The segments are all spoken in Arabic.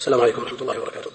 السلام عليكم ورحمة الله وبركاته.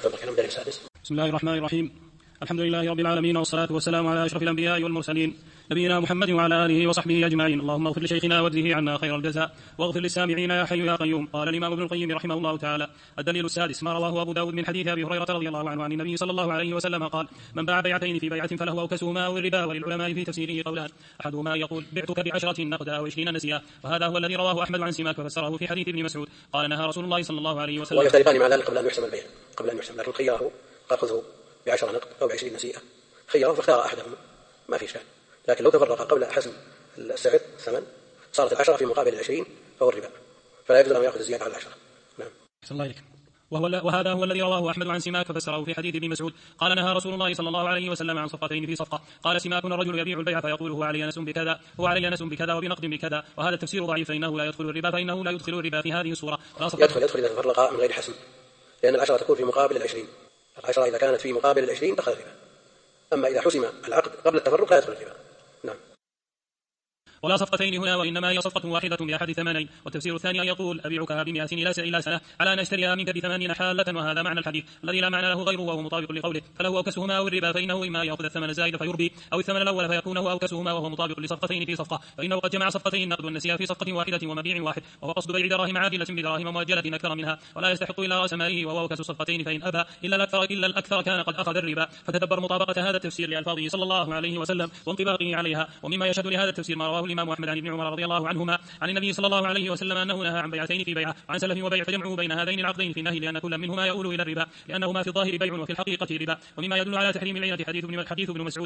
بسم الله الرحمن الرحيم. الحمد لله رب العالمين، والصلاة والسلام على أشرف الأنبياء والمرسلين نبينا محمد وعلى آله وصحبه أجمعين. اللهم اغفر لشيخنا واجزه عنا خير الجزاء، واغفر للسامعين يا حي يا قيوم. قال الإمام ابن القيم رحمه الله تعالى: الدليل السادس ما رواه أبو داود من حديث أبي هريرة رضي الله عنه عن النبي صلى الله عليه وسلم قال: من باع بيعتين في بيعة فله أوكسهما أو الربا. وللعلماء في تفسيره قولان: أحدهما يقول بعتك ب10 نقدا أو 20 نسيا، وهذا هو الذي رواه أحمد عن سماك وفسره في حديث ابن مسعود قال: نهى رسول الله صلى الله عليه وسلم. ويختلفان مع ذلك قبل أن يحسم البيع، لكن خيره قال خذه ب10 نقد أو ب20 نسيئة، خيره فاختار أحدهما ما في إشكال. لكن لو تفرق قبل حسم السعر الثمن صارت 10 في مقابل 20 فهو الربا، فلا يجوز أن يأخذ الزيادة على 10. نعم. الله عليك. وهذا هو الذي رواه أحمد عن سماك ففسره في حديث ابن مسعود قال: نهى رسول الله صلى الله عليه وسلم عن صفقتين في صفقة. قال سماك: الرجل يبيع البيع فيقول هو علي نس بكذا وبنقد بكذا، وهذا التفسير ضعيف، فإنه لا يدخل الربا في هذه الصورة. يدخل إذا تفرق من غير حسم، لأن 10 تكون في مقابل 20، 10 إذا كانت في مقابل 20 دخل الربا. أما إذا حسم العقد قبل التفرق لا يدخل الربا. نعم. ولا صفقتين هنا، وإنما هي صفقة واحدة بأحد ثمنين. والتفسير الثاني يقول: أبيعكها ب100 إلى سنة على أن أشتريها منك ب80 حالة، وهذا معنى الحديث الذي لا معنى له غيره، وهو مطابق لقوله: فله أوكسهما أو الربا، فإنه إما يأخذ الثمن الزائد فيربي، أو الثمن الأول فيكون هو أوكسهما، وهو مطابق لصفقتين في صفقة، فإنه قد جمع صفقتين نقد والنسيئة في صفقة واحدة ومبيع واحد، وهو قصد بيع دراهم عادلة بدراهم مؤجلة أكثر منها، ولا يستحق إلا رأس ماله، وهو أوكس الصفقتين، فإن أبى إلا الأكثر كان قد أخذ الربا. فتدبر مطابقة هذا التفسير لألفاظه صلى الله عليه وسلم وانطباقه عليها. ومما يشهد لهذا التفسير ما رواه الإمام أحمد عن ابن عمر رضي الله عنهما عن النبي صلى الله عليه وسلم أنه نهى عن بيعتين في بيعة وعن سلف وبيع، فجمعوا بين هذين العقدين في النهي لأن كل منهما يؤول إلى الربا، لأنهما في الظاهر بيع وفي الحقيقة ربا. ومما يدل على تحريم العينة حديث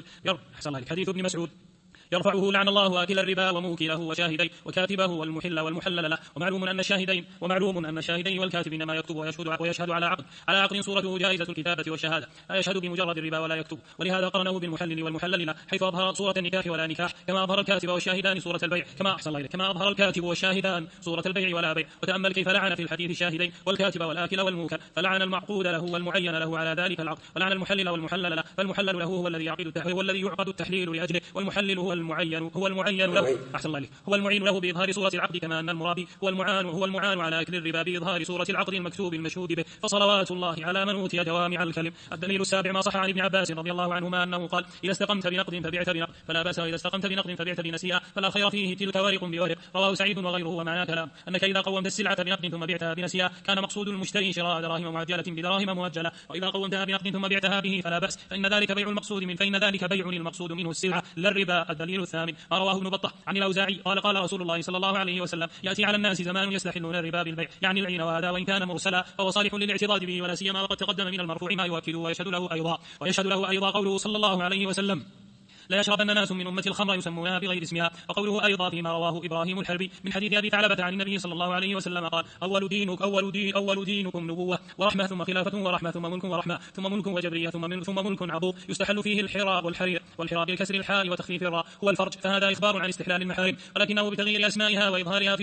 ابن مسعود يرفعه: لعن الله آكل الربا وموكله وشاهديه وكاتبه والمحل والمحلل له. ومعلوم أن الشاهدين والكاتب إنما يكتب ويشهد على عقد صورته جائزة الكتابة والشهادة، لا يشهد بمجرد الربا ولا يكتب، ولهذا قرنه بالمحلل والمحلل له، حيث أظهر صورة النكاح ولا نكاح، كما أظهر الكاتب والشاهدان صورة البيع كما أظهر الكاتب والشاهدان صورة البيع ولا بيع. وتأمل كيف لعن في الحديث الشاهدين والكاتب والآكل والموكل، فلعن المعقود له والمعين له على ذلك العقد، ولعن المحلل والمحلل له، فالمحلل له هو الذي يعقد التحليل لأجله، والمحلل هو المعين له أحسن الله عليك، هو المعين له بإظهار صورة العقد، كما أن المرابي هو المعان على أكل الربا بإظهار صورة العقد المكتوب المشهود به. فصلوات الله على من أوتي جوامع الكلم. الدليل السابع ما صح عن ابن عباس رضي الله عنهما أنه قال: إذا استقمت بنقد فبعت بنقد فلا بأس، وإذا استقمت بنقد فبعت بنسيئة فلا خير فيه، تلك ورق بورق. رواه سعيد وغيره. ومعنى كلام أنك إذا قومت السلعة بنقد ثم بعتها بنسيئة كان مقصود المشتري شراء دراهم معجلة بدراهم مؤجلة، وإذا قومتها بنقد ثم بعتها به فلا بأس، فإن ذلك بيع المقصود منه السلعة لا الربا. الدليل الثامن ما رواه ابن بطة عن الأوزاعي قال رسول الله صلى الله عليه وسلم: يأتي على الناس زمان يستحلون الربا بالبيع، يعني العين، وهذا وإن كان مرسلا فهو صالح للاعتراض به، ولا سيما وقد تقدم من المرفوع ما يؤكد ويشهد له أيضا قوله صلى الله عليه وسلم: لا يشربن ناس من أمة الخمر يسمونها بغير اسمها. وقوله أيضا فيما رواه إبراهيم الحربي من حديث أبي ثعلبة عن النبي صلى الله عليه وسلم قال: أول دينكم نبوة ورحمة، ثم خلافة ورحمة، ثم ملك ورحمة، ثم ملك وجبرية، ثم ملك عضوض يستحل فيه الحراب والحرير، والحراب بكسر الحاء وتخفيف الراء هو الفرج، فهذا إخبار عن استحلال المحارم، ولكنه بتغيير أسمائها وإظهارها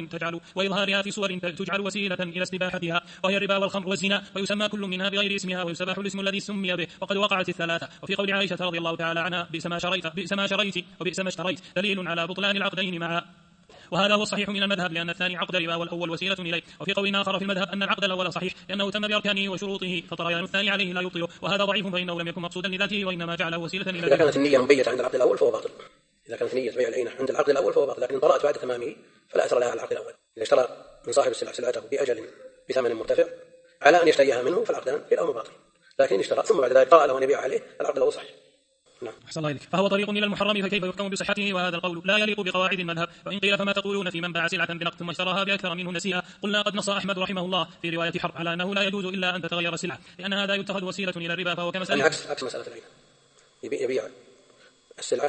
في صور تجعل وسيلة إلى استباحتها، وهي الربا والخمر والزنا، ويسمى كل منها بغير اسمها ويستباح الاسم الذي سمي به، وقد وقعت الثلاثة. وفي قول عائشة رضي الله تعالى عنها: بئس ما شريت وبئس ما اشتريت، دليل على بطلان العقدين معا. وهذا هو الصحيح من المذهب، لأن الثاني عقد ربا والأول وسيلة إليه. وفي قول آخر في المذهب أن العقد الأول صحيح لأنه تم بأركانه وشروطه، فطريان الثاني عليه لا يبطله، وهذا ضعيف، فإنه لم يكن مقصودا لذاته، وإنما جعله وسيلة إلى. إذا كانت النية مبيتة عند العقد الأول فهو باطل، إذا كانت نية بيع العينة عند العقد الأول فهو باطل، لكن طرأت بعد تمامه فلا أثر لها على العقد الأول. إذا اشترى من صاحب السلعة سلعته بأجل بثمن مرتفع على أن يشتريها منه فالعقدان كلاهما باطل، لكن اشترى ثم بعد ذلك طرأ له أن يبيع عليه العقد الأول صحيح. نعم. فهو طريق إلى المحرم، فكيف يحكم بصحته؟ وهذا القول لا يليق بقواعد المذهب. وإن قيل فما تقولون في من باع سلعة بنقد ثم اشتراها بأكثر منه نسيئة؟ قلنا قد نص أحمد رحمه الله في رواية حرب على أنه لا يجوز إلا أن تتغير السلعة، لأن هذا يتخذ وسيلة إلى الربا، فهو كمسألة عكس مسألة العين، يبيع السلعة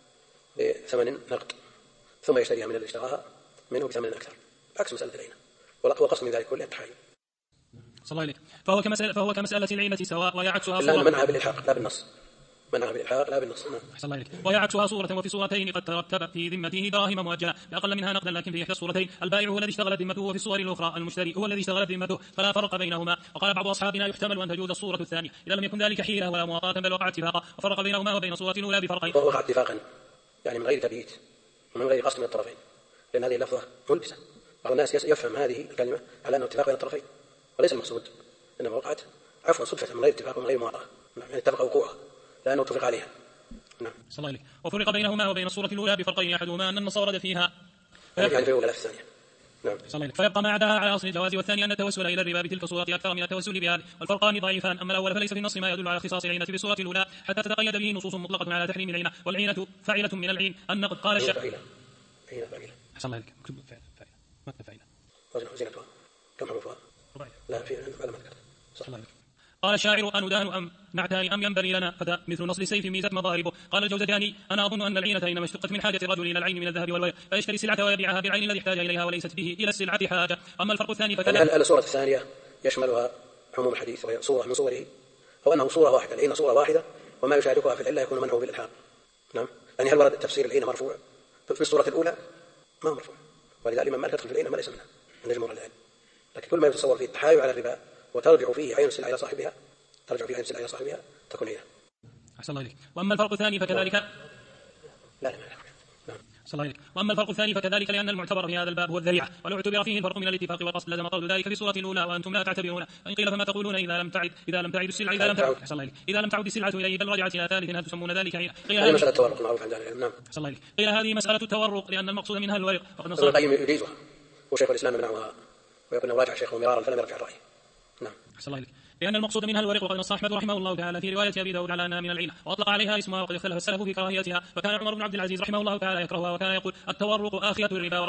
بثمن نقد ثم يشتريها من اللي اشتراها منه بثمن أكثر، عكس مسألة العين، وقصد من ذلك كله التحايل. صلى الله عليه. فهو كمسألة العينة سواء، وهي عكسها صورة. منعها بالإلحاق لا بالنص. أحسن الله عليك. وهي عكسها صورة، وفي صورتين قد ترتب في ذمته دراهم مؤجلة بأقل منها نقدا، لكن في إحدى الصورتين البائع هو الذي اشتغلت ذمته، وفي الصور الأخرى المشتري هو الذي اشتغلت ذمته، فلا فرق بينهما. وقال بعض أصحابنا يحتمل أن تجوز الصورة الثانية إذا لم يكن ذلك حيلة ولا مواطاة، بل وقع اتفاقا، وفرق بينهما وبين الصورة الأولى بفرقين. وقع اتفاقا يعني من غير تبييت ومن غير قصد من الطرفين، لأن هذه اللفظة ملبسة. بعض الناس يفهم هذه الكلمة على أنه اتفاق بين الطرفين، وليس المقصود، إنما وقعت عفوا صدفة من غير اتفاق ومن غير موافقة، يعني اتفق وقوعها لأنه اتفق عليها. نعم. صلى الله عليه. وفرق بينهما وبين الصورة الأولى بفرقين، أحدهما أن النص ورد فيها يعني في الأولى في الثانية. نعم. فيبقى ما عداها على أصل الجواز، والثاني أن التوسل إلى الربا بتلك الصورة أكثر من التوسل بهذه، والفرقان ضعيفان. أما الأول فليس في النص ما يدل على اختصاص العينة بالصورة الأولى حتى تتقيد به نصوص مطلقة على تحريم العينة، والعينة فاعلة من العين. النقد قال الشافعي. أحسن الله عليك. اكتب فاعلة ما كتب فاعلة. وزنتها كم حروفها؟ لا في على ما ذكرت. صح. قال الشاعر: أندان أم نعتان أم ينبغي لنا فتى مثل نصل السيف ميزت مضاربه. قال الجوزجاني: أنا أظن أن العينة إنما اشتقت من حاجة الرجل إلى العين من الذهب والورق، فيشتري السلعة ويبيعها بالعين الذي احتاج إليها وليست به إلى السلعة حاجة. أما الفرق الثاني فكذلك. الصورة الثانية يشملها عموم الحديث وهي صورة من صوره، أو أنه صورة واحدة، العين صورة واحدة وما يشاركها في العلة يكون منعه بالإلحاق. نعم. يعني هل ورد تفسير العين مرفوع في الصورة الأولى؟ ما مرفوع، ولذلك الإمام مالك يدخل في العين ما ليس منها عند جمهور العلم. لكن كل ما يتصور فيه التحايل على الربا وترجع فيه عين السلعة إلى صاحبها، تكون هي. أحسن الله إليك. وأما الفرق الثاني فكذلك. لا. أحسن الله إليك. وأما الفرق الثاني فكذلك، لأن المعتبر في هذا الباب هو الذريعة، ولو اعتبر فيه الفرق من الاتفاق والقصد لزم قول ذلك في الصورة الأولى وأنتم لا تعتبرون. وإن قيل فما تقولون إذا لم تعد السلعة إذا لم تعد السلعة إليه بل رجعت إلى ثالث، هل تسمون ذلك عينا؟ قيل مسألة التورق معروف عند العلم. نعم. أحسن الله إليك. قيل هذه مسألة التورق لأن المقصود منها الورق. ابن القيم يجيزها وشيخ الإسلام يمنعها، ويكون راجع شيخه مرارا فلم يرجع الرأي. نعم. أحسن الله إليك. لأن المقصود منها الورق، وقد نص أحمد رحمه الله تعالى في رواية أبي داود على أنها من العينة وأطلق عليها اسمها، وقد اختلف السلف في كراهيتها، فكان عمر بن عبد العزيز رحمه الله تعالى يكرهها وكان يقول التورق آخية الربا،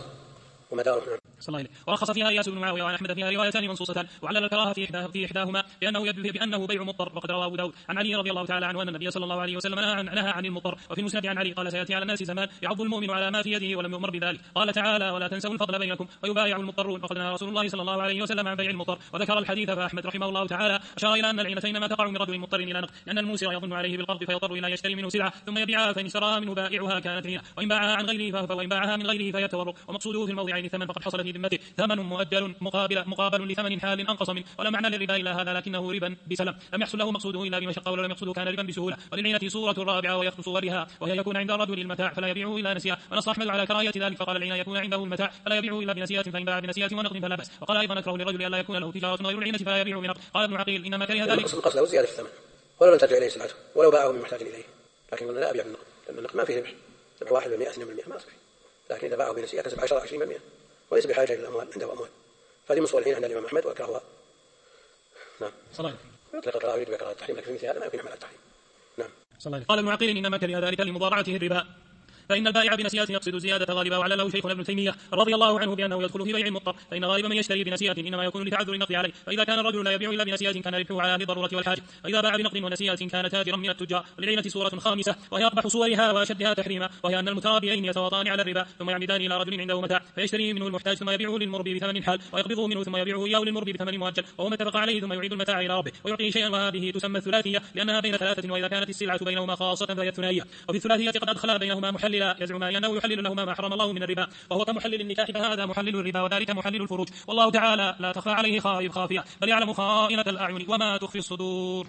ورخص فيها إياس بن معاوية وعن أحمد فيها روايتان منصوصتان، وعلل الكراهة في إحداهما بأنه بيع مضطر. وقد روى أبو داود عن علي رضي الله تعالى عنه أن النبي صلى الله عليه وسلم نهى عن المضطر. وفي المسند عن علي قال: سيأتي على الناس زمان يعض المؤمن على ما في يده ولم يؤمر بذلك. قال تعالى: ولا تنسوا الفضل بينكم ويبايع المضطرون. وقد نهى رسول الله صلى الله عليه وسلم عن بيع المضطر. وذكر الحديث فأحمد رحمه الله تعالى أشار إلى أن العينة إنما تقع من رجل مضطر إلى نقد، لأن الموسر يظن عليه بالقرض فيضطر إلى يشتري منه سلعة ثم يبيعها، فإن اشتراها منه بائعها كانت عينة، وإن باعها من غيره فهي التورق. ومقصوده في الموضعين الثمن، فقد حصل في ذمته ثمن مؤجل مقابل لثمن حال أنقص منه، ولا معنى للربا إلا هذا، لكنه ربا بسلم لم يحصل له مقصوده إلا بمشقة، ولو لم يقصده كان ربا بسهولة. وللعينة صورة رابعة وهي صورها، وهي يكون عند الرجل المتاع فلا يبيعه إلا نسيئة، ونص أحمد على كراهية ذلك فقال: العينة يكون عنده المتاع فلا يبيعه إلا بنسيئة، فإن باع بنسيئة ونقد فلا بأس. وقال أيضا: نكره للرجل ألا يكون له تجارة غير العينة فلا يبيعه بنقد. قال ابن عقيل: إنما كره ذلك القصد له زيادة في الثمن ولو لم ترجع إليه سلعته ولو باعه من محتاج إليه، لكن قلنا لا أبيع بالنقد لأن النقد ما فيه ربح، ربح 1% 2% ما أصبح، لكن إذا باعه بنسيئة كسب 10 20% وليس بحاجة إلى الأموال، عنده أموال، فهذه مصورين عند الإمام أحمد وأكرهها. نعم. صلاة. يطلق الكراهة يريد بكراهة التحريم، لكن في مثل هذا ما يمكن عمل التحريم. نعم. صلاة. قال ابن عقيل: إنما كره ذلك لمضارعته الربا، فإن البائع بنسيئة يقصد زيادة غالبا. وعلله شيخنا ابن تيمية رضي الله عنه بأنه يدخل في بيع المضطر، فإن غالبا من يشتري بنسيئة إنما يكون لتعذر النقد عليه، فإذا كان الرجل لا يبيع إلا بنسيئة كان ربحه على أهل الضرورة والحاجة، وإذا باع بنقد ونسيئة كان تاجرا من التجار. وللعينة صورة خامسة وهي أقبح صورها وأشدها تحريما، وهي أن المترابيين يتواطان على الربا ثم يعمدان إلى رجل عنده متاع فيشتريه منه المحتاج ثم يبيعه للمربي بثمن حال، ويقبضه منه ثم يبيعه إياه للمربي بثمن مؤجل، وهو ما اتفق عليه، ثم يعيد المتاع إلى ربه ويعطيه شيئا، وهذه تسمى الثلاثية لأنها بين ثلاثة، وإذا كانت السلعة بينهما خاصة فهي الثنائية. وفي الثلاثية قد أدخل بينهما محللا يزعم أنه يحلل لهما ما حرم الله من الربا، وهو كمحلل النكاح، فهذا محلل الربا وذلك محلل الفروج، والله تعالى لا تخفى عليه خافية بل يعلم خائنة الأعين وما تخفي الصدور.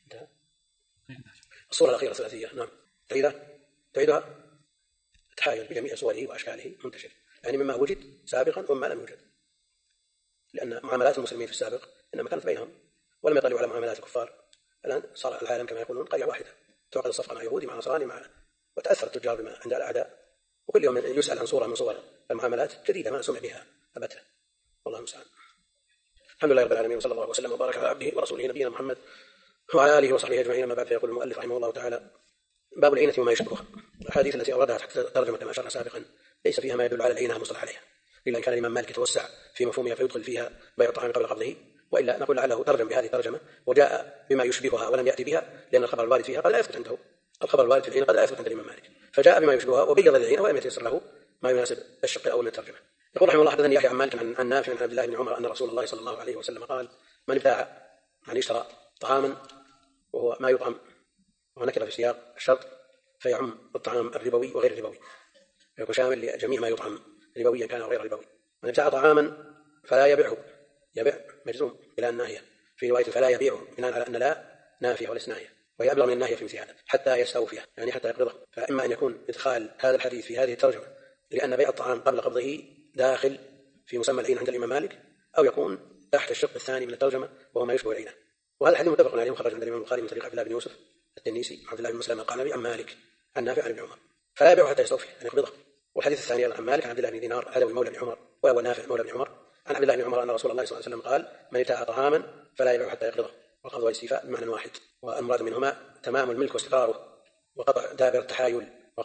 الصورة الأخيرة الثلاثية. نعم. تعيدها تحايل بجميع صوره وأشكاله منتشر، يعني مما وجد سابقا وما لم يوجد، لأن معاملات المسلمين في السابق إنما كانت بينهم ولم يطلعوا على معاملات الكفار. الآن صار العالم كما يقولون قرية واحدة، تعقد الصفقة مع يهودي مع نصراني وتأثر التجار بما عند الأعداء، وكل يوم يسأل عن صورة من صور المعاملات جديدة ما سمع بها أبدا، والله المستعان. الحمد لله رب العالمين، وصلى الله وسلم وبارك على عبده ورسوله نبينا محمد وعلى آله وصحبه أجمعين. أما بعد، فيقول المؤلف رحمه الله تعالى: باب العينة وما يشبهها. الأحاديث التي أوردها تحت ترجمة كما أشرنا سابقا ليس فيها ما يدل على العينة المصطلح عليها، إلا إن كان الإمام مالك يتوسع في مفهومها فيدخل فيها بيع الطعام قبل قبضه، وإلا نقول لعله ترجم بهذه الترجمة وجاء بما يشبهها ولم يأتي بها، لأن الخبر الوارد فيها قد لا يثبت عنده، الخبر الوارد في العينة قد لا يثبت عند الإمام مالك، فجاء بما يشبهها وبيض العينة ولم يتيسر له ما يناسب الشق الأول من الترجمة. يقول رحمه الله: حدثني يحيى عن مالك عن نافع عن عبد الله بن عمر أن رسول الله صلى الله عليه وسلم قال: من ابتاع، يعني اشترى طعاما وهو ما يطعم ونكر في سياق الشرط فيعم الطعام الربوي وغير الربوي، يكون شامل لجميع ما يطعم ربويا كان وغير ربوي. من ابتاع طعاما فلا يبيعه، يبيع مجزوم إلى الناهية، في رواية فلا يبيعه بناء على أن لا نافية وليس ناهية، وهي أبلغ من الناهية في مثل هذا حتى يستوفيه، يعني حتى يقبضه. فإما أن يكون إدخال هذا الحديث في هذه الترجمة لأن بيع الطعام قبل قبضه داخل في مسمى العين عند الإمام مالك، أو يكون تحت الشق الثاني من الترجمة وهو ما يشبه العينة. وهذا الحديث متفق عليه مخرج عند الإمام البخاري من طريق عبد الله بن يوسف التنيسي عبد الله بن مسلم القعنبي عن مالك عن نافع عن ابن عمر، فلا يبيع حتى يستوفي أن يقبضه. والحديث الثاني عن مالك عن عبد الله بن دينار العدوي مولى بن عمر وهو نافع مولى بن عمر عن عبد الله بن عمر أن رسول الله صلى الله عليه وسلم قال: من ابتاع طعاما فلا يبيع حتى يقبضه. والقبض والاستيفاء بمعنى واحد، والمراد منهما تمام الملك واستقراره وقطع دابر التحايل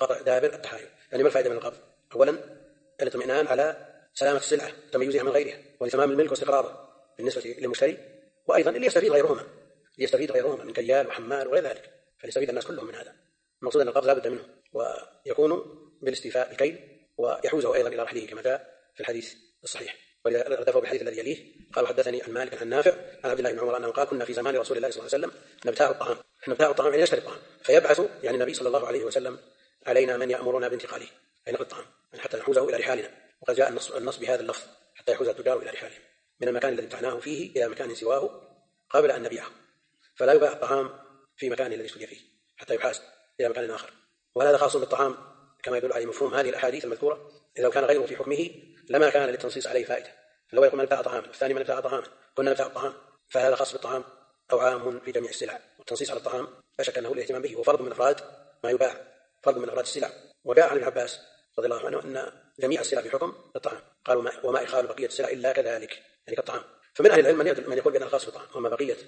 يعني ما الفائدة من القبض؟ أولا الاطمئنان على سلامة السلعة تميزها من غيرها ولتمام الملك واستقراره بالنسبة للمشتري، وأيضا اللي يستفيد غيرهما من كيال وحمال وغير ذلك، فليستفيد الناس كلهم من هذا. المقصود أن القبض لا بد منه ويكون بالاستيفاء بالكيل ويحوزه أيضا إلى رحله كما جاء في الحديث الصحيح. ولردفه بالحديث الذي يليه قال: حدثني عن مالك عن نافع عن عبد الله بن عمر أنه قال: كنا في زمان رسول الله صلى الله عليه وسلم نبتاع الطعام يعني نشتري الطعام، فيبعث يعني النبي صلى الله عليه وسلم علينا من يأمرنا بانتقاله أي نقل الطعام يعني حتى نحوزه إلى رحالنا. وقد جاء النص بهذا اللفظ حتى يحوز التجار إلى رحالهم من المكان الذي ابتعناه فيه إلى مكان سواه قبل أن نبيعه، فلا يباع الطعام في مكان الذي اشتري فيه حتى يحاز إلى مكان آخر. وهذا خاص بالطعام كما يدل عليه مفهوم هذه الأحاديث المذكورة. إذا كان غيره في حكمه لما كان للتنصيص عليه فائدة، فلو يقول من ابتاع طعاما والثاني من ابتاع طعاما كنا نبتاع الطعام، فهذا خاص بالطعام أو عام في جميع السلع. والتنصيص على الطعام لا شك أنه الاهتمام به وفرض من أفراد ما يباع، فرض من أفراد السلع. وجاء عن ابن عباس رضي الله عنه أن جميع السلع في حكم الطعام، قالوا وما إخال بقية السلع إلا كذلك يعني كالطعام. فمن أهل العلم من يقول بأنه خاص بالطعام، وما بقية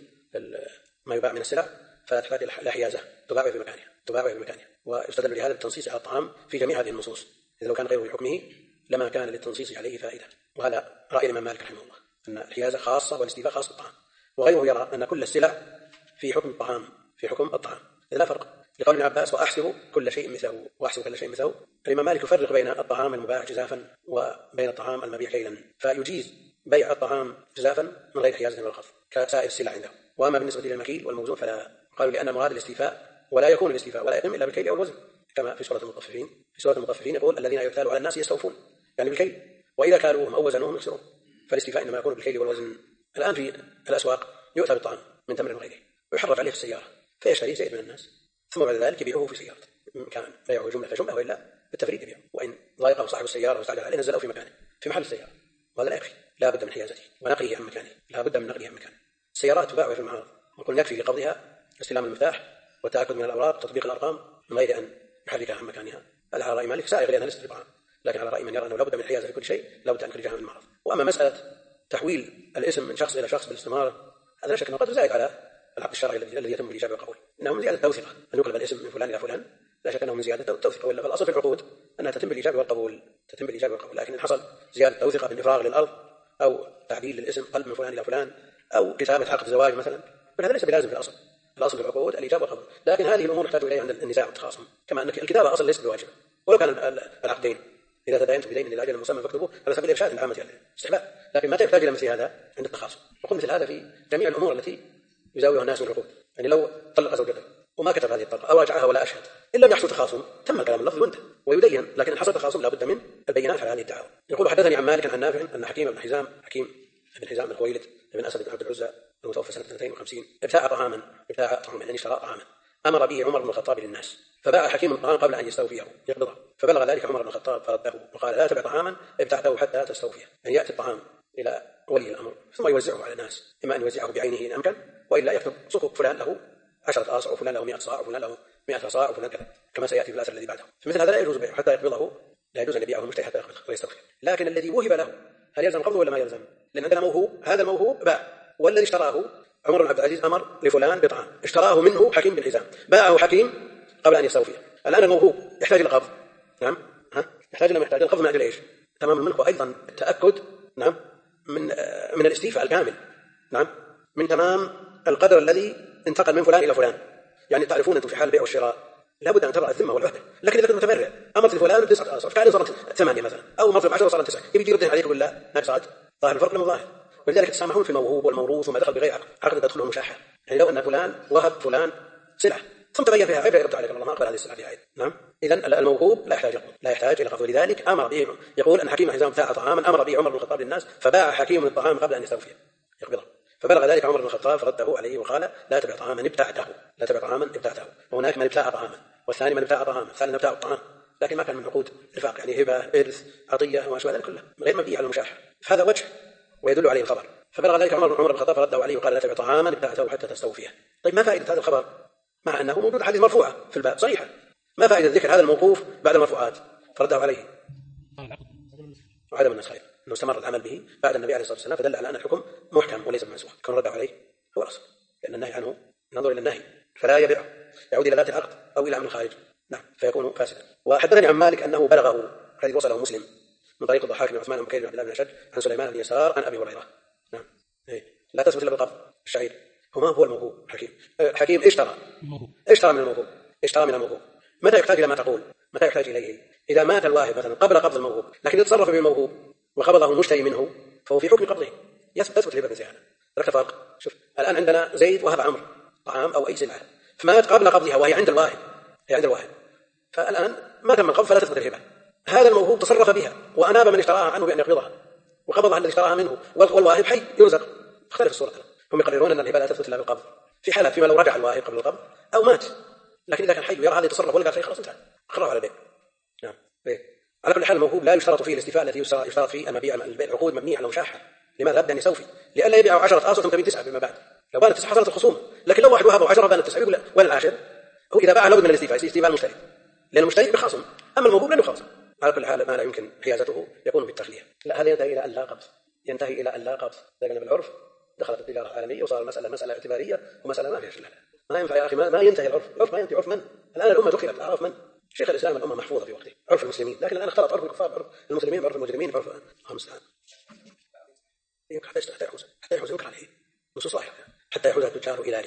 ما يباع من السلع فتحتاج إلى حيازة تباع في مكانها. ويستدل لهذا بالتنصيص على الطعام في جميع هذه النصوص، إذا لو كان غيره في حكمه لما كان للتنصيص عليه فائدة. وهذا رأي الإمام مالك رحمه الله أن الحيازة خاصة والاستيفاء خاص بالطعام، وغيره يرى أن كل السلع في حكم الطعام إذا لا فرق. لقول ابن عباس: وأحسب كل شيء مثله. الإمام مالك يفرق بين الطعام المباع جزافا وبين الطعام المبيع كيلا، فيجيز بيع الطعام جزافا من غير حيازة ولا خفض كسائر السلع عنده. وأما بالنسبة للمكيل والموزون فلا، قالوا لأن مراد الاستيفاء ولا يكون الاستيفاء ولا يتم إلا بالكيل أو الوزن، كما في سورة المطففين يقول: الذين يكالوا على الناس يستوفون يعني بالكيل، وإذا كالوهم أو وزنوهم يخسرون. فالاستيفاء إنما يكون بالكيل والوزن. الآن في الأسواق يؤتى بالطعام من تمر وغيره ويحرف عليه في السيارة فيشتري زيد من الناس، ثم بعد ذلك يبيعه في سيارته، كان بيعه جملة وإلا بالتفريد يبيعه، وإن ضايقه صاحب السيارة واستعجل عليه نزله في مكانه في محل السيارة، وهذا لا يكفي، لا بد من حيازته ونقله عن مكانه، السيارات تباع في المعارض وقلنا يكفي لقبضها استلام المفتاح والتأكد من الأوراق وتطبيق الأرقام من غير أن يحركها عن مكانها. هذا على رأي مالك سائغ لأنها ليست بطعام، لكن على رأي من يرى أنه لا بد من حيازة في كل شيء لا بد أن يخرجها من المعرض. وأما مسألة تحويل الاسم من شخص إلى شخص بالاستمارة هذا لا شك أنه قد زائد على العقد الشرعي الذي يتم بالإجابة والقبول، إنه من زيادة التوثيقة أن يقلب الاسم من فلان إلى فلان، لا شك أنه من زيادة التوثيقة، ولا فالأصل في العقود أنها تتم بالإجابة والقبول، لكن إن حصل زيادة توثيقة بالإفراغ للأرض أو تعديل للاسم قلب من فلان إلى فلان أو كتابة عقد زواج مثلا، فهذا ليس بلازم في الأصل في العقود الإجابة والقبول. لكن هذه الأمور نحتاج إليها عند النزاع والتخاصم، كما أن الكتابة أصلا ليست بواجبة، ولو كان العقدين إذا تداينتم بدين إلى أجل مسمى فاكتبوه، هذا سبيل إرشاد العامة يعني استحباب، لكن متى يحتاج إلى مثل هذا عند التخاصم. وقل مثل هذا في جميع الأمور التي يزاويها الناس من العقود، يعني لو طلق زوجته وما كتب هذه الطلقة أو راجعها ولا أشهد إن لم يحصل تخاصم تم الكلام اللفظي وانتهى ويدين، لكن إن حصل تخاصم لا بد من البينات على هذه الدعوة. يقول: حدثني عن مالك عن نافع أن حكيم بن حزام بن خويلد بن أسد بن عبد العزى المتوفى سنة 52 ابتاع طعاما يعني اشترى طعاما أمر به عمر بن الخطاب للناس، فباع حكيم الطعام قبل أن يستوفيه يقبضه، فبلغ ذلك عمر بن الخطاب فرده وقال: لا تبع طعاما ابتعته حتى تستوفيه، أن يأتي الطعام إلى ولي الأمر ثم يوزعه على الناس، إما أن يوزعه بعينه إن أمكن، وإلا يكتب صكوك فلان له 10 آصع وفلان له 100 صاع وفلان له 100 صاع وفلان كذا، كما سيأتي في الأثر الذي بعده. فمثل هذا لا يجوز بيعه حتى يقبضه، لا يجوز أن يبيعه المشتري حتى يقبضه ويستوفيه. لكن الذي وهب له هل يلزم قبضه ولا ما يلزم؟ لأن عندنا موهوب، هذا الموهوب باع، والذي اشتراه عمر بن عبد العزيز أمر لفلان بطعام اشتراه منه حكيم بن حزام، باعه حكيم قبل أن يستوفيه. الآن الموهوب يحتاج إلى قبض، نعم، يحتاج إلى القبض من أجل إيش؟ تمام الملك، وأيضا التأكد، نعم، من الاستيفاء الكامل، نعم، من تمام القدر الذي انتقل من فلان إلى فلان. يعني تعرفون أنتم في حال البيع والشراء لابد أن تضع الذمة والعهدة، لكن إذا كنت متبرع أمرت لفلان ب9 آصع فعلا صارت 8 مثلا، أو أمرت ب10 وصارت 9، يبي يرد عليك ولا ناقصات؟ ظاهر الفرق ولا ظاهر؟ ولذلك تسامحون في الموهوب والموروث وما دخل بغير عقد تدخله مشاحة. يعني لو أن فلان وهب فلان سلعة ثم تغير فيها عيب يرد عليك الله ما أقبل هذه السلعة في عيب، نعم. إذن الموهوب لا يحتاج إلى قبض، ولذلك أمر به، يقول أن حكيم حزام ابتاع طعاما أمر به عمر بن الخطاب للناس، فباع حكيم الطعام قبل أن يستوفيه يقبضه، فبلغ ذلك عمر بن الخطاب فرده عليه وقال: لا تبع طعاما ابتعته. وهناك من ابتاع طعاما، والثاني من ابتاع طعاما، الثاني من ابتاع الطعام، لكن ما كان من عقود رفاق، يعني هبة، إرث، عطية وما شابه ذلك كله غير مبني على المشاحة. هذا وجه ويدل عليه الخبر فبلغ ذلك عمر بن الخطاب فرده عليه وقال لا تبع طعاما ابتعته حتى تستوفيه. طيب ما فائدة هذا الخبر مع أنه موجود حديث مرفوعة في الباب صحيحة؟ ما فائدة ذكر هذا الموقوف بعد المرفوعات؟ فرده عليه وعدم النسخ، أنه استمر العمل به بعد النبي عليه الصلاة والسلام، فدل على أن الحكم محكم وليس بمنسوخ. كون رده عليه هو الأصل، لأن النهي عنه ننظر إلى النهي فلا يبيع، يعود إلى ذات العقد أو إلى أمر خارج، نعم، فيكون فاسدا. وحدثني عن مالك أنه بلغه حديث وصله مسلم من طريق الضحاك بن عثمان بن بكير بن عبد الله بن أشج عن سليمان بن يسار عن أبي هريرة. نعم، لا تثبت إلا بالقبض. الشعير هو الموهوب. حكيم اشترى من الموهوب. متى يحتاج إلى ما تقول؟ متى يحتاج إليه؟ إذا مات الواهب مثلا قبل قبض الموهوب لكن يتصرف بالموهوب وقبضه المشتري منه فهو في حكم قبضه، تثبت الهبة مثل هذا. ذلك فرق. شوف الآن عندنا زيد وهب عمرو طعام أو أي سلعة، فمات قبل قبضها وهي عند الواهب، فالآن ما تم القبض فلا تثبت الهبة. هذا الموهوب تصرف بها وأناب من اشتراها عنه بأن يقبضها وقبضها الذي اشتراها منه، والواهب حي يرزق. اختلف الصورة. هم يقررون أن الهبة لا تثبت إلا بالقبض في حالة فيما لو رجع الواهب قبل القبض أو مات، لكن إذا كان حي يرى هذا يتصرف ولا قال شيء خلاص انتهى، أقرره على البيع. نعم. على كل حال الموهوب لا يشترط فيه الاستيفاء التي يشترط فيه المبيع البيع. العقود مبنية على مشاحة. لماذا؟ لابد أن يستوفي لئلا يبيع 10 أصل ثم تبين 9 فيما بعد. لو بانت 9 حصلت الخصومة، لكن لو واحد وهبه 10 بانت 9 يقول ولا العاشر. هو إذا باع لابد من الاستيفاء، استيفاء المشتري، لأن المشتري بخاصم، أما الموهوب لا يخاصم. على كل حال ما لا يمكن حيازته يكون بالتخلية. لا، هذا ينتهي إلى أن لا قبض، لأن بالعرف دخلت التجارة العالمية وصار المسألة مسألة اعتبارية ومسألة ما فيها شيء. ما ينفع يا أخي، ما ينتهي العرف ما ينتهي. عرف من؟ الآن الأمة دخلت عرف من؟ شيخ الإسلام الأمة محفوظة في وقته، عرف المسلمين، لكن الآن اختلط عرف الكفار بعرف المسلمين بعرف المجرمين بعرف المسلمين. حتى يحوز ينكر عليه نصوص ظاهرة حتى يحوز التجار إلى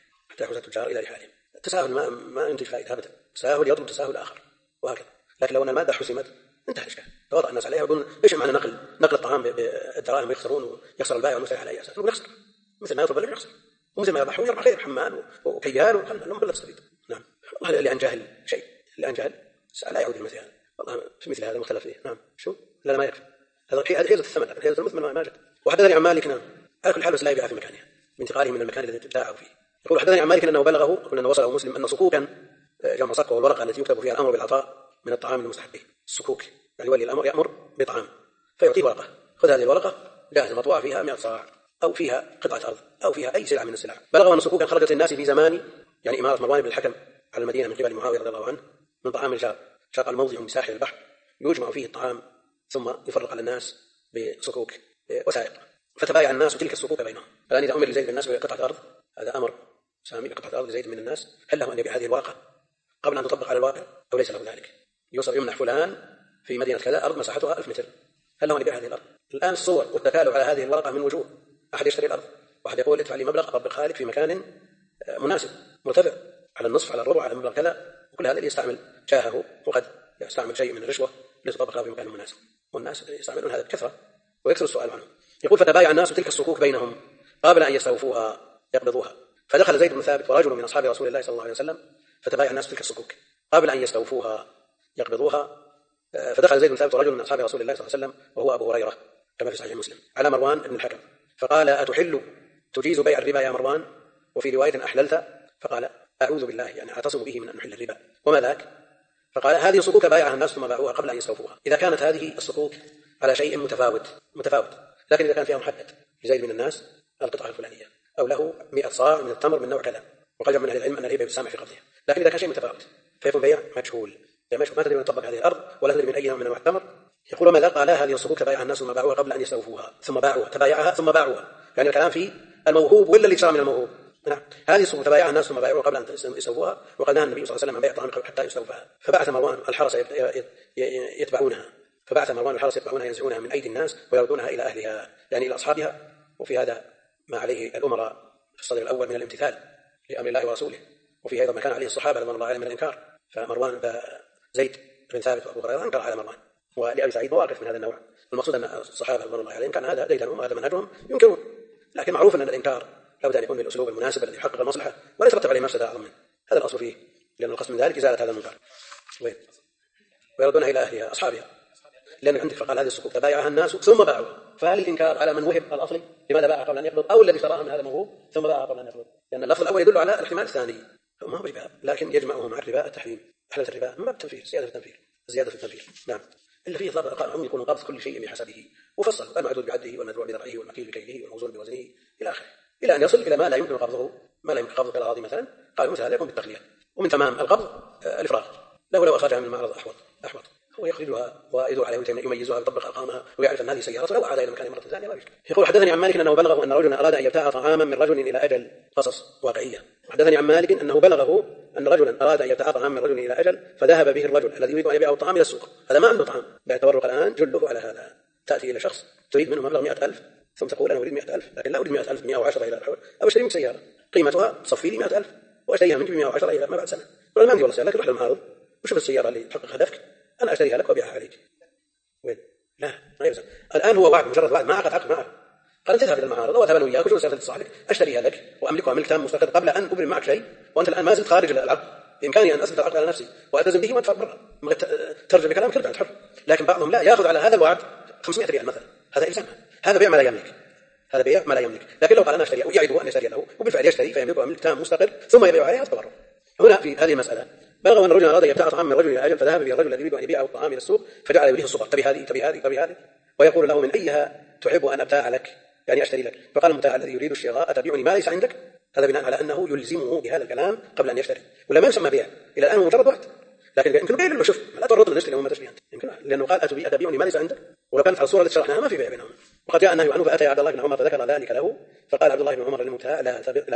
رحالهم. التساهل ما ينتج فائدة أبدا. تساهل يضرب تساهل آخر وهكذا. لكن لو أن المادة حسمت انتهى الإشكال. تواضع الناس عليها ويقولون ايش معنى نقل الطعام بالدراهم ويخسرون ويخسر البائع والمشتري على أي أساس؟ يقول يخسر مثل ما يطلب لك يخسر، ومثل ما يربح ويربح خير، حمال وكيال الأمة كلها تستفيد. نعم. والله اللي عن جهل شيء، اللي عن جهل لا يعود المثل هذا. والله في مثل هذا مختلف فيه. نعم. شو؟ لا ما يكفي. هذا حيلة الثمن، لكن حيلة المثمن ما جد. وحدثني عن مالك على كل حال بس لا يبيع في مكانها بانتقاله من المكان الذي ابتاعه فيه. يقول حدثني عن مالك أنه بلغه أنه وصله مسلم أن صكوكا جمع صك والورقة التي يكتب فيها الأمر بالعطاء من الطعام المستحب به. الصكوك يعني ولي الأمر يأمر بطعام فيعطيه ورقة، خذ هذه الورقة جاهزة مطبوعة فيها 100 صاع أو فيها قطعة أرض أو فيها أي سلعة من السلع. بلغه أن صكوكا خرجت الناس في زمان يعني إمارة مروان بن الحكم على المدينة من قبل معاوية رضي الله عنه من طعام شاق الموضع من ساحل البحر يجمع فيه الطعام ثم يفرق على الناس بصكوك وسائق، فتبايع الناس وتلك الصكوك بينهم. الآن إذا أمر لزيد بالناس بقطعة أرض، هذا أمر سامي بقطعة أرض لزيد من الناس، هل له أن يبيع هذه الورقة قبل أن تطبق على الواقع أو ليس له ذلك؟ يوصف يمنح فلان في مدينة كذا أرض مساحتها 1000 متر، هل له أن يبيع هذه الأرض؟ الآن الصور والتكالب على هذه الورقة من وجوه. أحد يشتري الأرض، واحد يقول ادفع لي مبلغ أطبق خالك في مكان مناسب مرتفع على النصف على الربع على مبلغ كذا، وكل هذا يستعمل جاهه وقد يستعمل شيء من الرشوة لتطبق له في مكان مناسب، والناس يستعملون هذا بكثرة ويكثر السؤال عنه. يقول فتبايع الناس تلك الصكوك بينهم قبل أن يستوفوها يقبضوها، فدخل زيد بن ثابت ورجل من أصحاب رسول الله صلى الله عليه وسلم فتبايع الناس تلك الصكوك قبل أن يستوفوها يقبضوها، فدخل زيد بن ثابت ورجل من أصحاب رسول الله صلى الله عليه وسلم وهو أبو هريرة كما في صحيح مسلم على مروان بن الحكم، فقال أتحل تجيز بيع الربا يا مروان؟ وفي رواية أحللت؟ فقال أعوذ بالله يعني أعتصم به من أن نحل الربا، وما ذاك؟ فقال هذه الصكوك بايعها الناس ثم باعوها قبل أن يستوفوها. إذا كانت هذه الصكوك على شيء متفاوت، لكن إذا كان فيها محدد لزيد من الناس القطعة الفلانية أو له 100 صاع من التمر من نوع كذا، وقال من أهل العلم أن الربا يسامح في قبضها، لكن إذا كان شيء متفاوت فيكون بيع مجهول، ما تدري من طبق هذه الأرض ولا تدري من أي نوع من أنواع التمر. يقول ما ذا؟ قال هذه الصكوك بايعها الناس ثم باعوها قبل أن يستوفوها ثم باعوها، تبايعها ثم باعوها، يعني الكلام في الموهوب ولا اللي اشترى من الموهوب. نعم. هذه الصكوك تبايعها الناس ثم باعوها قبل أن يستوفوها، وقال نهى النبي صلى الله عليه وسلم عن بيع الطعام حتى يستوفها. فبعث مروان الحرس يتبعونها ينزعونها من أيدي الناس ويردونها إلى أهلها يعني إلى أصحابها. وفي هذا ما عليه الأمراء في الصدر الأول من الامتثال لأمر الله ورسوله، وفي أيضا ما كان عليه الصحابة رضي الله عنهم من الإنكار. فمروان زيد بن ثابت وأبو هريرة أنكر على مروان، ولأبي سعيد مواقف من هذا النوع. المقصود أن الصحابة رضي الله عليهم كان هذا ديدنهم وهذا منهجهم ينكرون، لكن معروف أن الإنكار لابد أن يكون بالأسلوب المناسب الذي يحقق المصلحة ولا يترتب عليه مفسدة أعظم منه. هذا الأصل فيه، لأن القصد من ذلك إزالة هذا المنكر ويردونها إلى أهلها أصحابها. لأن عندك فقال هذه الصكوك تبايعها الناس ثم باعوها، فهل الإنكار على من وهب الأصلي لماذا باع قبل أن يقبض أو الذي اشتراها من هذا الموهوب ثم باع قبل أن يقبض؟ لأن اللفظ الأول يدل على الاحتمال الثاني ما هو ربا، لكن يجمعه مع الربا التحريم، أحلة الربا من باب التنفير، زيادة في التنفير. نعم. إلا فيه قال يكون قبض كل شيء بحسبه، وفصل المعدود بعده والمدفوع بذرعه والمكيل بكيله والموزون بوزنه إلى آخره، إلى أن يصل إلى ما لا يمكن قبضه، ما لا يمكن قبضه كالأراضي مثلا. قالوا مثل هذا يكون بالتخلية. ومن تمام القبض الإفراغ، لو أخرجها من المعرض أحوط، هو يخرجها ويدور عليها يميزها ويطبق أرقامها ويعرف أن هذه سيارة، لو عاد إلى مكان مرة ثانية لا يشكل. يقول حدثني عن مالك أنه بلغه أن رجلا أراد أن يبتاع طعاما من رجل إلى أجل، قصص واقعية. حدثني عن مالك أنه بلغه أن رجلا أراد أن يبتاع طعاما من رجل إلى أجل، فذهب به الرجل الذي يريد أن يبيعه الطعام إلى السوق، هذا ما عنده طعام، بيتورق الآن جله على هذا. تأتي إلى شخص تريد منه مبلغ 100,000 ثم تقول أنا أريد 100,000، لكن لا أريد 100,000 110 إلى الحول، أو أشتري منك سيارة قيمتها تصفي لي 100,000 وأشتريها منك ب 110 إلى ما بعد سنة. قال ما عندي والله سيارة، لكن روح للمعرض وشوف السيارة اللي تحقق هدفك، أنا أشتريها لك وأبيعها عليك. وين؟ لا ما يلزم. الآن هو وعد، مجرد وعد، ما عقد معه. قال تذهب إلى المعارض وأذهب أنا وياك وشوف سيارة صاحبك أشتريها لك وأملكها ملك تام مستقر قبل أن أبرم معك شيء، وأنت الآن ما زلت خارج العقد. بإمكاني أن أثبت العقد على نفسي وألتزم به وأنت برا، ترجع بكلامك ترجع حر. لكن بعضهم لا، يأخذ على هذا الوعد 500 ريال مثلا، هذا إلزام، هذا بيع ما لا يملك، هذا بيع ما لا يملك. لكن لو قال أنا أشتري ويعده أن يشتري له وبالفعل يشتري فيملكه ملك تام مستقر ثم يبيع عليه أصبر. هنا في هذه المسألة بلغ أن رجلا أراد يبتاع طعام من رجل إلى أجل، فذهب به الرجل الذي يريد أن يبيعه الطعام إلى السوق، فجعل يريه الصبر، تبي هذه، ويقول له من أيها تحب أن أبتاع لك، يعني أشتري لك. فقال المبتاع الذي يريد الشراء أتبيعني ما ليس عندك؟ هذا بناء على أنه يلزمه بهذا الكلام قبل أن يشتري، ولا ما يسمى بيع إلى الآن هو مجرد وعد. لكن يمكن قيل له شوف لا تورط لنا نشتري وما تشتري أنت، يمكن لأنه قال أتبيعني ما ليس عندك، ولو كانت على الصورة التي شرحناها ما في بيع بينهم. وقد جاء النهي عنه فأتى عبد الله بن عمر فذكر ذلك له، فقال عبد الله بن عمر للمبتاع لا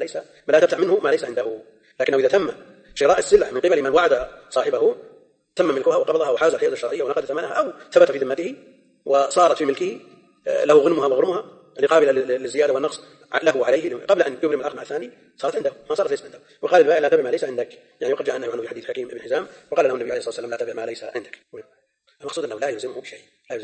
تبتع منه ما ليس عنده. لكنه إذا تم شراء السلع من قبل من وعد صاحبه، تم ملكها وقبضها وحاز الحيض الشرعية ونقد ثمنها، أو ثبت في ذمته وصارت في ملكه له غنمها وغرمها اللي قابلة للزيادة والنقص له وعليه قبل أن يبرم العقد مع الثاني، صارت عنده ما صارت ليس عنده. وقال البائع لا تبع ما ليس عندك، يعني وقد جاء النهي عنه في حديث حكيم بن حزام، وقال له النبي عليه الصلاة والسلام لا تبع ما ليس عندك. المقصود أنه لا يلزمه بشيء،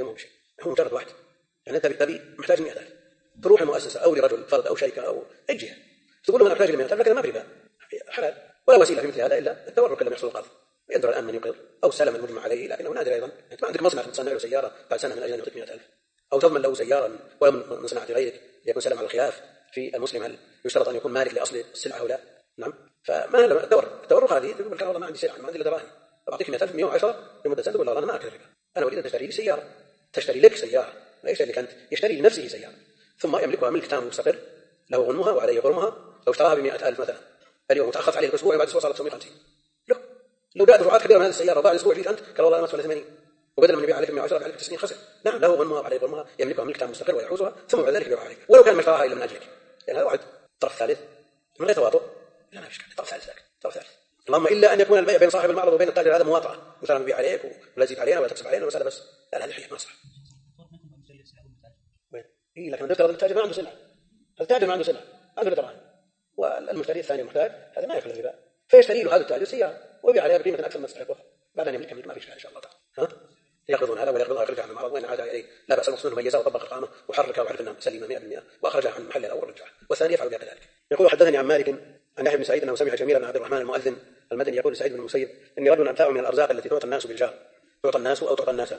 هو مجرد واحد. يعني أنت تبي محتاج 100,000 تروح المؤسسة أو لرجل فرد أو شركة أو أي جهة تقول له أنا أحتاج 100,000، لكن ما في ربا حلال، ولا وسيلة في مثل هذا إلا التورق لما يحصل القرض. يندر الآن من يقرض أو سلم المجمع عليه، لكنه نادر أيضا. أنت ما عندك مصنع تصنع له سيارة بعد سنة من أجل أن يعطيك 100,000، أو تضمن له سيارا ولا من صناعة غيرك، يكون سلم على الخلاف في المسلم هل يشترط أن يكون مالك لأصل السلعة أو لا؟ نعم. فما التورق هذه تقول والله ما عندي سلعة، ما عندي إلا دراهم، أعطيك 100,000 110 لمدة سنة، تقول والله أنا ما أكل ربا، أنا أريد أن تشتري لي سيارة، تشتري لك سيارة، لا يشتري لك أنت، يشتري لنفسه سيارة ثم يملكها ملك تام مستقر له غنمها وعليه غرمها. لو اشتراها ب100,000 مثلا اليوم وتأخرت عليه أسبوع وبعد أسبوع صارت 950، لو جاء دفعات كبيرة من هذه السيارة وبعد أسبوع جيت أنت قال والله أنا أدفع 80، وبدل من يبيع عليك 110 يبيع عليك 90 خسر. نعم له غنمها وعليه غرمها، يملكها ملك تام مستقر ويحوزها ثم بعد ذلك يبيع عليك، ولو كان ما اشتراها إلا من أجلك، يعني هذا وعد. طرف ثالث من غير تواطؤ لا ما فيش، طرف ثالث اللهم إلا أن يكون البيع بين صاحب المعرض وبين التاجر هذا مواطأة، مثلا يبيع عليك ولا يزيد علينا ولا تكسب علينا ومسألة بس، لا هذه حقيقة ما صح. إيه لكن نفترض التاجر ما عنده سلعة، التاجر ما عنده سلعة، عنده دراهم، والمشتري الثاني محتاج، هذا ما يأكل الربا، فيشتري له هذا التاجر سيارة ويبيع عليها بقيمة أكثر من تستحقها بعد أن يملكها ما فيش إن شاء الله تعالى. يقرضون هذا ولا يقرضها يرجع عن المعرض وين عاد إليه، لا بأس المقصود ميزها وطبق القامة وحركها وعرف أنها سليمة 100% وأخرجها عن محلها الأول ورجعها، والثاني يفعل كذلك. يقول حدثني عن مالك عن يحيى بن سعيد أنه سمع جميل بن عبد الرحمن المؤذن المدني يقول لسعيد بن المسيب إني رجل أبتاع من الأرزاق التي تعطى الناس بالجار، تعطى الناس أو تعطى الناس،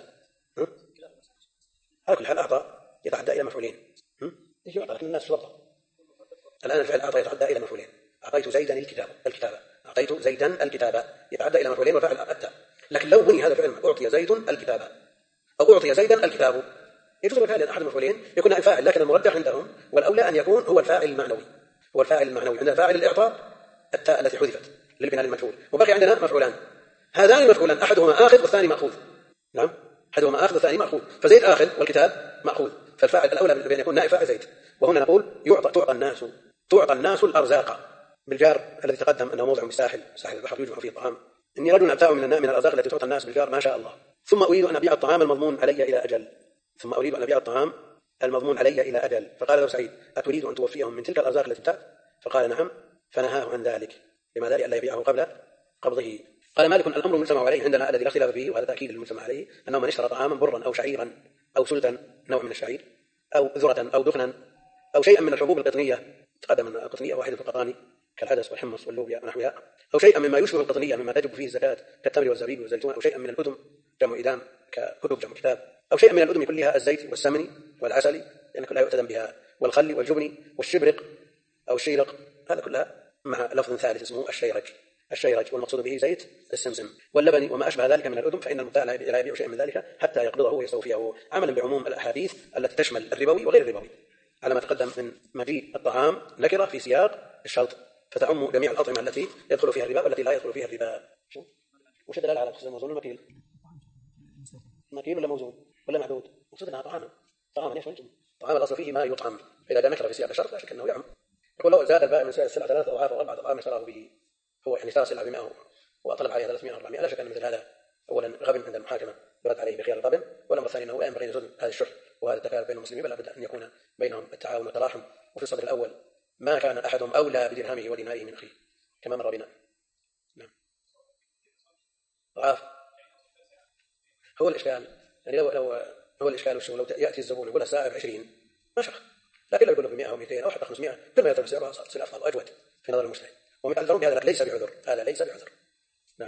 على كل حال أعطى يتعدى إلى مفعولين، يجي يعطى لكن الناس شرطة. الآن الفعل أعطى يتعدى إلى مفعولين، أعطيت زيدا الكتابة، أعطيت زيدا الكتابة يتعدى إلى مفعولين وفعل أتى. لكن لو بني هذا الفعل أعطي زيد الكتابة أو أعطي زيدا الكتاب، يجوز الفعل أحد المفعولين يكون نائب فاعل، لكن المرجح عندهم والأولى أن يكون هو الفاعل المعنوي، عندنا فاعل الإعطاء التاء التي حذفت للبناء المجهول، وبقي عندنا مفعولان، هذان المفعولان أحدهما آخذ والثاني مأخوذ. نعم أحدهما آخذ والثاني مأخوذ، فزيد آخذ والكتاب مأخوذ، فالفاعل الأولى بأن يكون نائب فاعل زيد. وهنا نقول تعطى الناس الأرزاق بالجار الذي تقدم أنه موضع ساحل البحر يجمع فيه الطعام. إني رجل أبتاع من الأرزاق التي تعطى الناس بالجار ما شاء الله، ثم أريد أن أبيع الطعام المضمون علي إلى أجل، فقال له سعيد أتريد أن توفيهم من تلك الأرزاق التي ابتعت؟ فقال نعم، فنهاه عن ذلك، لماذا؟ لئلا يبيعه قبل قبضه. قال مالك الأمر المجتمع عليه عندنا الذي لا اختلاف فيه، وهذا تأكيد المجتمع عليه، أنه من اشترى طعاما برا أو شعيرا أو سلتا نوع من الشعير أو ذرة أو دخنا أو شيئا من الحبوب القطنية، تقدم أن القطنية واحدة في القطاني كالعدس والحمص واللوبيا ونحوها، أو شيئا مما يشبه القطنية مما تجب فيه الزكاة كالتمر والزبيب والزيتون، أو شيئا من الأدم جمع إدام ككتب جمع كتاب، أو شيئا من الأدم كلها الزيت والسمن والعسل يعني كلها يؤتدم بها، والخل والجبن والشبرق أو الشيرق، هذا كلها مع لفظ ثالث اسمه الشيرج والمقصود به زيت السمسم واللبن وما أشبه ذلك من الأذن، فإن المبتاع لا يبيع شيئا من ذلك حتى يقبضه ويستوفيه، عملا بعموم الأحاديث التي تشمل الربوي وغير الربوي على ما تقدم من مجيء الطعام نكرة في سياق الشرط، فتعم جميع الأطعمة التي يدخل فيها الربا والتي لا يدخل فيها الربا. وش الدلالة على خصوص الموزون المكيل؟ مكيل ولا موزون ولا معدود؟ مقصود انها طعاما يشمل الجميع. الطعام الاصل فيه ما يطعم، فاذا جاء نكره في سياق الشرط لا شك انه يعم. يقول لو زاد البائع من سعر السلعه 3 أضعاف أو 4 أضعاف ما اشتراه به، هو يعني اشترى السلعه ب100 وطلب عليها 300 400، لا شك ان مثل هذا اولا غبن عند المحاكمه يرد عليه بخيار الغبن، والامر الثاني انه لا ينبغي ان يزول هذا الشح وهذا التكالب بين المسلمين، بل لابد ان يكون بينهم التعاون والتراحم. وفي الصدر الاول ما كان احدهم اولى بدرهمه وديناره من اخيه كما مر بنا. نعم. ضعاف هو الاشكال، يعني لو هو الاشكال وشو لو ياتي الزبون يقول السعر 20 ما شخ، لكن لو يقول له ب100 او 200 او حتى 500 كل ما يتم سعرها تصير افضل واجود في نظر المشتري، ومثل هذا ليس بعذر، هذا ليس بعذر. نعم.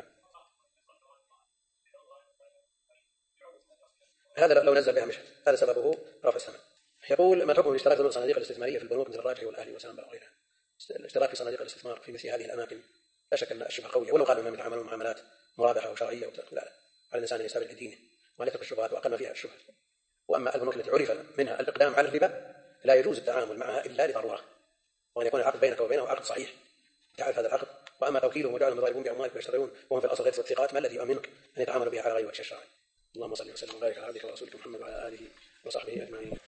هذا لو نزل بها مشهد هذا سببه رفع الثمن. يقول ما حكم الاشتراك في الصناديق الاستثماريه في البنوك مثل الراجحي والاهلي وسلام وغيرها؟ الاشتراك في صناديق الاستثمار في مثل هذه الاماكن لا شك ان الشبهه قويه، ولو قالوا انهم يتعاملون معاملات مرابحه وشرعيه لا على الانسان ان يستبعد دينه وان يترك الشبهات واقل فيها الشبهه. واما البنوك التي عرف منها الاقدام على الربا لا يجوز التعامل معها الا لضروره، وان يكون العقد بينك وبينه عقد صحيح تعرف هذا العقد. واما توكيلهم وجعلهم يضاربون باموالك ويشترون وهم في الاصل غير ثقات، ما الذي يؤمنك ان يتعاملوا بها على غير وجه الشرع؟ اللهم صل وسلم وبارك على عبدك ورسولك محمد وعلى اله وصحبه اجمعين.